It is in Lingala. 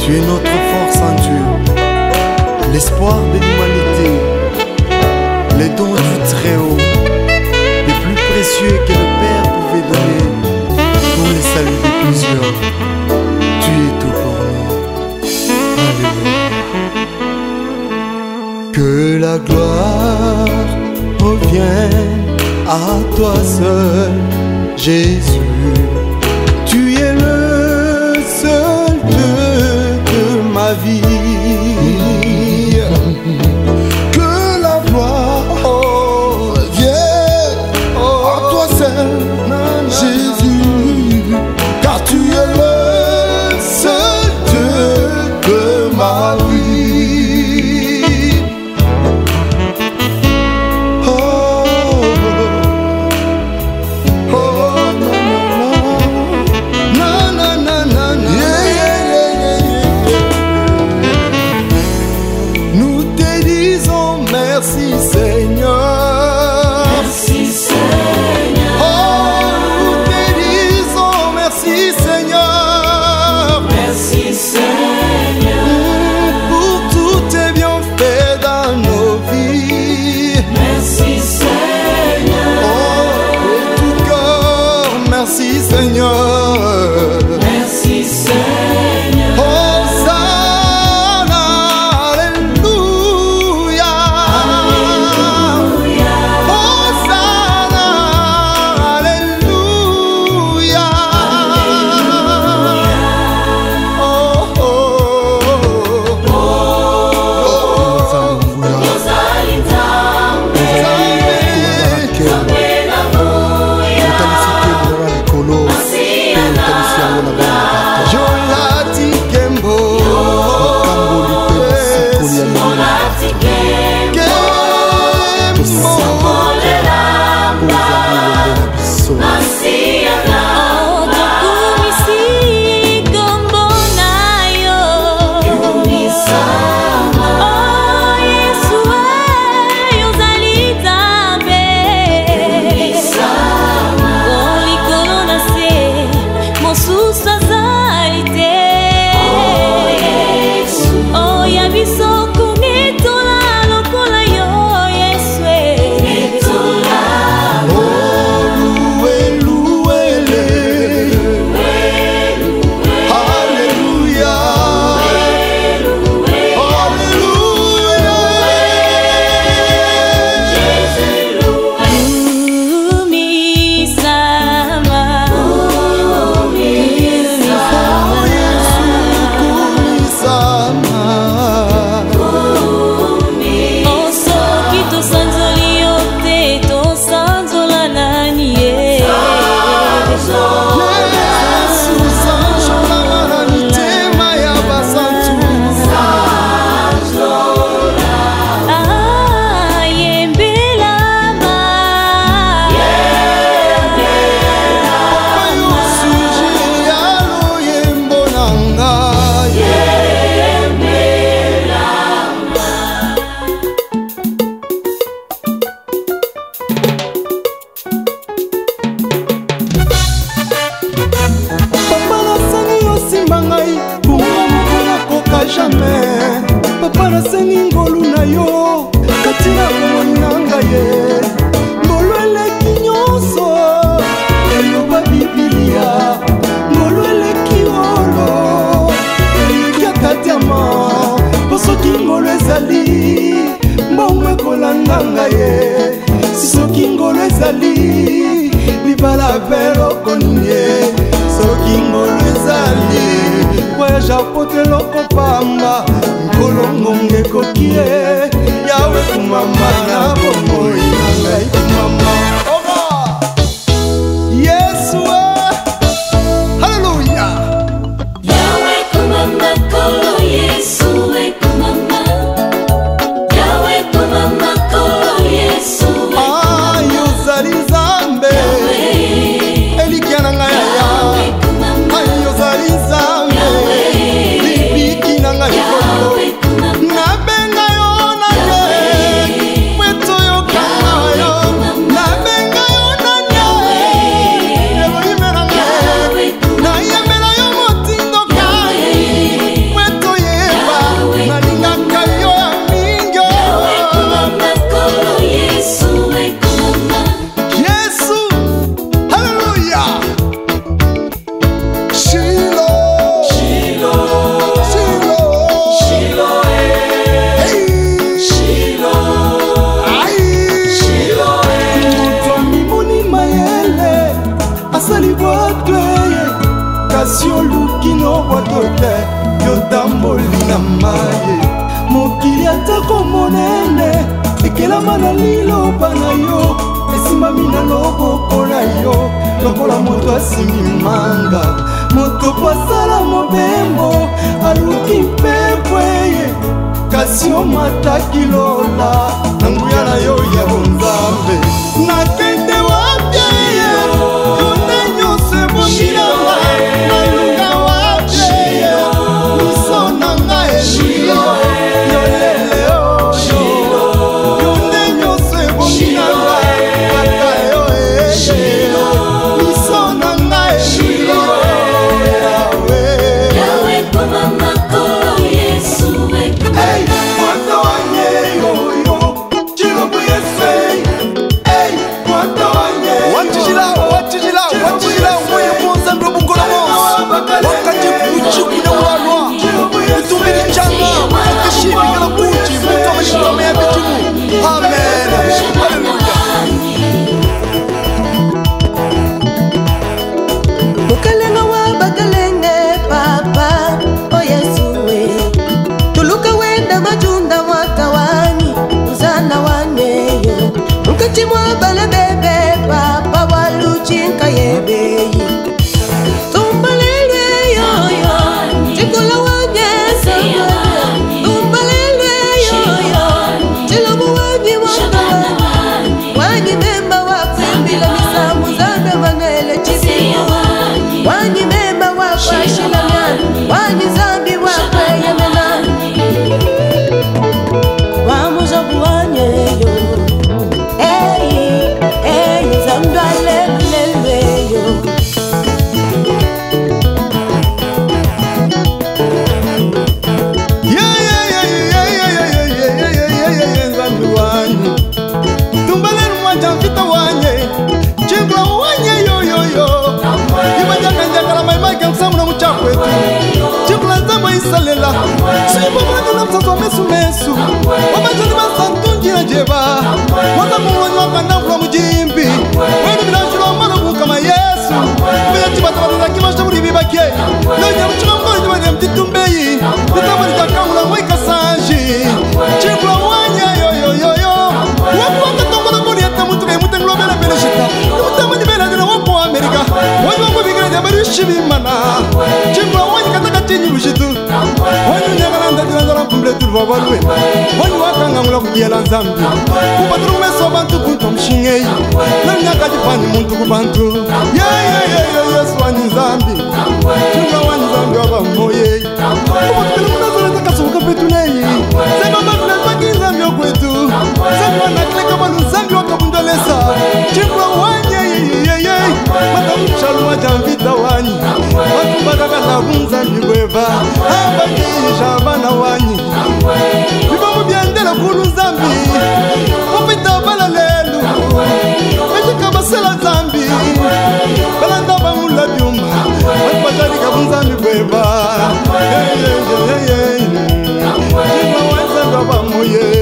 Tu es notre force en Dieu, l'espoir de l'humanité, les dons du Très-Haut, les plus précieux que le Père pouvait donner pour le salut de plusieurs. Tu es tout pour nous. Alléluia. Que la gloire revienne à toi seul, Jésus. Tu es le seul Dieu de ma vie. Que la gloire revienne à toi seul, Jésus, car tu es le seul Dieu de ma vie. Oh, oh, no, no, no, no, no, no, yeah, yeah, yeah, yeah. Nous te disons merci Seigneur. Merci Seigneur. Oh, nous te disons merci Seigneur. Merci Seigneur. Pour tous tes bienfaits dans nos vies. Merci Seigneur. Oh, de tout cœur, merci Seigneur. Merci Seigneur. Hosanna, alléluia. Alléluia. Hosanna, alléluia. Oh, oh, oh. Yozali Nzambe. Nzambe na moya. Masiya nanga. Jolati Kembo, Molati Kembo. Sambolelanga. Masiya nanga. Kumisama. Kumisama. Papa nasengi ngolu na yo kati na bomoi na ngai ye ngolu eleki nyonso eloba bibilia ngolu eleki olo elikiaka diama mpo soki ngolu ezali mbongo ekolanda ngai ye si soki ngolu ezali libala beloko nini soki ngolu ezali voyage apote loko pamba nkolongonge kokie yawe kumama na bomoi na ngai kumama oba yesu haleluya Yawe kumama kolo Yesu kumama. Yawe kumama kolo Yesu ayozali nzambe elikia na ngai ya ayozali nzambe libiki na ngai nabenga yo na ye pweto yo asali bwatwe kasi olukino bwatote yotamboli na maye mokili atako monene ekelama na liloba na yo esimami na loboko na yo lokola moto asimbi manga moto po asala mobembo aluki mpepweye kasi omataki lola na nguya na yo ya bonzambe nakende wapyeye yone nyonso ebonilanga nalunga wapyeye miso na nga elilo yolele oyo yone nyonso ebonilanga kaka yo elilo miso na nga elilo yawe Yawe koma makolo Yesu Mukalenga wa bakalenge papa o Yesu we tuluka wenda majunda mwaka wani uzana waneyo mukati mwa bala bebe papa waluchinka yebeyi tumbalelwe yoyo chikula wanyesa tumbalelwe yoyo chilobu wanyi mwaka wanyi memba wapimbila misamu zambe manele chisiyo wanyi memba wakwashila myani wanyi zambi wakweye menani wamuzabu wanyeyo eyi zambi alelelweyo zambi wanyi tumbalelu mwanja mfita wanye chingula wanye yoyoyo imajakanjakala maimaiga msamu na muchakwetu chingula nzambo isalela sipo mwanyu na msasu wa mesu mesu wamajani masantunjira jeba wata muwanyu wakanavula mujimbi wenu minanjula mwana kukama Yesu kuya chibatabatiza kimasha muri bibake nonya mchula mkolo jibane mtitumbeyi nitamani jakamula mwika sanji chingula wanye yoyoyo wakuwaka tongola moni yata mutuka imutengulo bela bela shita imutamani bela dina wako Amerika wanyu wangu bigana jabari shibimana chingula wanyu kataka chinyi rushitu wanyu nyagalanda dina zara kumble tulva balwe wanyu wakanga mula kujiela nzambi kupaturu meso bantu kunto mshingeyi na mnyaka jipani muntu kubantu Yesu wanyu nzambi chingula wanyu nzambi waba mmoyeyi kupatukele munazara takasuka petuneyi sema mafuna zaki nzambi okwetu sema wanakleka balu nzambi wakabundolesa chingula wanye matamushalu wajamvita wanyi wakumbakakalabu nzambi bweva abakisha bana wanyi bibamu byendela kulu nzambi wapita bala lelu beshika basela nzambi balanda bamula byuma wakubashalika bunzambi bweva chingula wanzambi wabamuye